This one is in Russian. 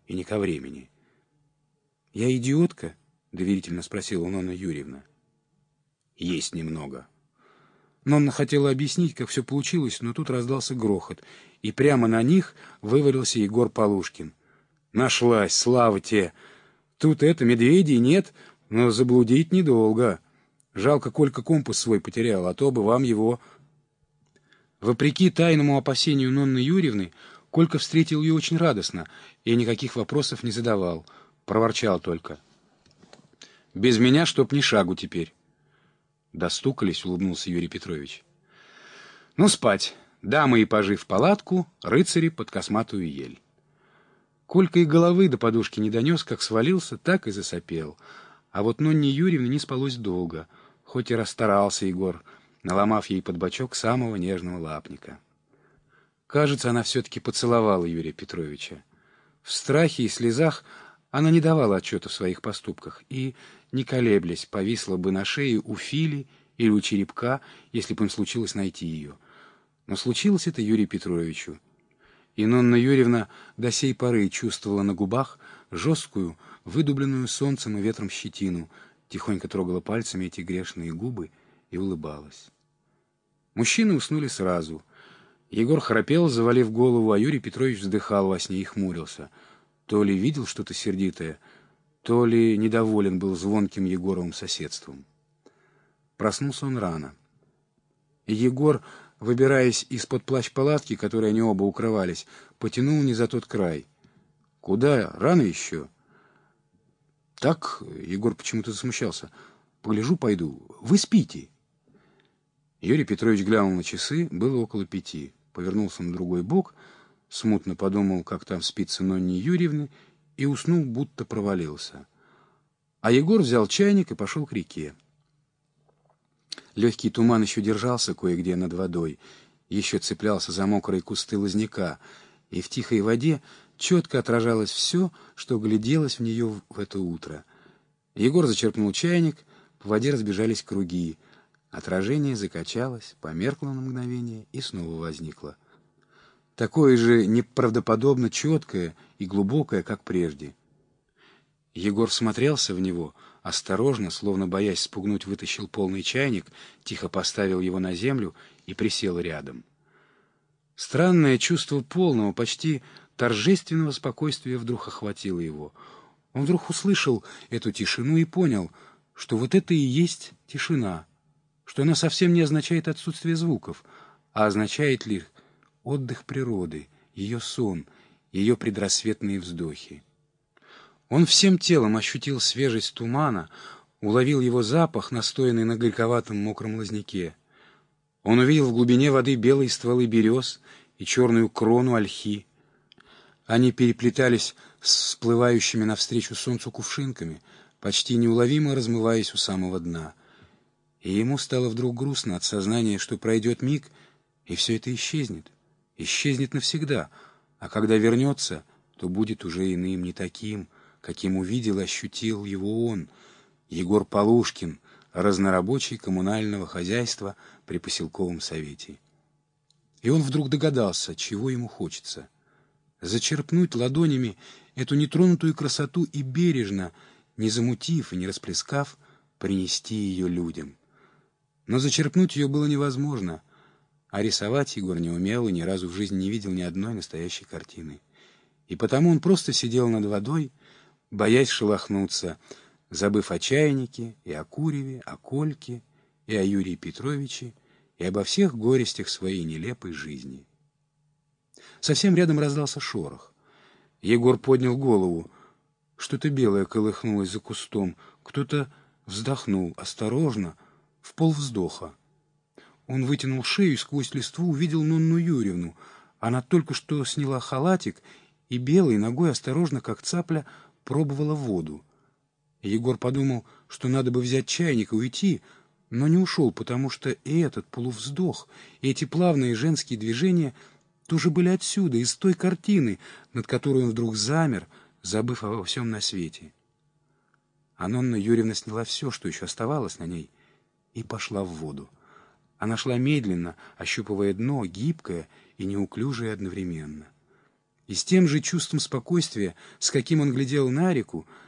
и не ко времени. «Я идиотка?» — доверительно спросила Нонна Юрьевна. «Есть немного». Нонна хотела объяснить, как все получилось, но тут раздался грохот, и прямо на них вывалился Егор Полушкин. «Нашлась, слава тебе! Тут медведей нет, но заблудить недолго. Жалко, Колька компас свой потерял, а то бы вам его...» Вопреки тайному опасению Нонны Юрьевны, Колька встретил ее очень радостно и никаких вопросов не задавал, проворчал только: «Без меня чтоб ни шагу теперь». «Достукались», — улыбнулся Юрий Петрович. «Ну, спать. Дамы и пажи в палатку, рыцари под косматую ель». Колька и головы до подушки не донес, как свалился, так и засопел. А вот Нонне Юрьевне не спалось долго, хоть и расстарался Егор, наломав ей под бочок самого нежного лапника. Кажется, она все-таки поцеловала Юрия Петровича. В страхе и слезах она не давала отчета в своих поступках и, не колеблясь, повисла бы на шее у Фили или у Черепка, если бы им случилось найти ее. Но случилось это Юрию Петровичу. И Нонна Юрьевна до сей поры чувствовала на губах жесткую, выдубленную солнцем и ветром щетину, тихонько трогала пальцами эти грешные губы и улыбалась. Мужчины уснули сразу. Егор храпел, завалив голову, а Юрий Петрович вздыхал во сне и хмурился. То ли видел что-то сердитое, то ли недоволен был звонким Егоровым соседством. Проснулся он рано. И Егор, выбираясь из-под плащ-палатки, которой они оба укрывались, потянул не за тот край. «Куда? Рано еще?» «Так», — Егор почему-то засмущался, — «погляжу, пойду. Вы спите». Юрий Петрович глянул на часы, было около 5. Повернулся на другой бок, смутно подумал, как там спится Нонне Юрьевны, и уснул, будто провалился. А Егор взял чайник и пошел к реке. Легкий туман еще держался кое-где над водой, еще цеплялся за мокрые кусты лозняка, и в тихой воде четко отражалось все, что гляделось в нее в это утро. Егор зачерпнул чайник, по воде разбежались круги. Отражение закачалось, померкло на мгновение и снова возникло. Такое же неправдоподобно четкое и глубокое, как прежде. Егор смотрелся в него, осторожно, словно боясь спугнуть, вытащил полный чайник, тихо поставил его на землю и присел рядом. Странное чувство полного, почти торжественного спокойствия вдруг охватило его. Он вдруг услышал эту тишину и понял, что вот это и есть тишина, что она совсем не означает отсутствие звуков, а означает лишь отдых природы, ее сон, ее предрассветные вздохи. Он всем телом ощутил свежесть тумана, уловил его запах, настоянный на горьковатом мокром лозняке. Он увидел в глубине воды белые стволы берез и черную крону ольхи. Они переплетались с всплывающими навстречу солнцу кувшинками, почти неуловимо размываясь у самого дна. И ему стало вдруг грустно от сознания, что пройдет миг, и все это исчезнет. Исчезнет навсегда, а когда вернется, то будет уже иным, не таким, каким увидел и ощутил его он, Егор Полушкин, разнорабочий коммунального хозяйства при поселковом совете. И он вдруг догадался, чего ему хочется. Зачерпнуть ладонями эту нетронутую красоту и бережно, не замутив и не расплескав, принести ее людям. Но зачерпнуть ее было невозможно, а рисовать Егор не умел и ни разу в жизни не видел ни одной настоящей картины. И потому он просто сидел над водой, боясь шелохнуться, забыв о чайнике и о куреве, о Кольке и о Юрии Петровиче и обо всех горестях своей нелепой жизни. Совсем рядом раздался шорох. Егор поднял голову. Что-то белое колыхнулось за кустом. Кто-то вздохнул осторожно, в полвздоха. Он вытянул шею и сквозь листву увидел Нонну Юрьевну. Она только что сняла халатик и белой ногой осторожно, как цапля, пробовала воду. Егор подумал, что надо бы взять чайник и уйти, но не ушел, потому что и этот полувздох, и эти плавные женские движения тоже были отсюда, из той картины, над которой он вдруг замер, забыв обо всем на свете. А Нонна Юрьевна сняла все, что еще оставалось на ней, и пошла в воду. Она шла медленно, ощупывая дно, гибкое и неуклюжее одновременно. И с тем же чувством спокойствия, с каким он глядел на реку,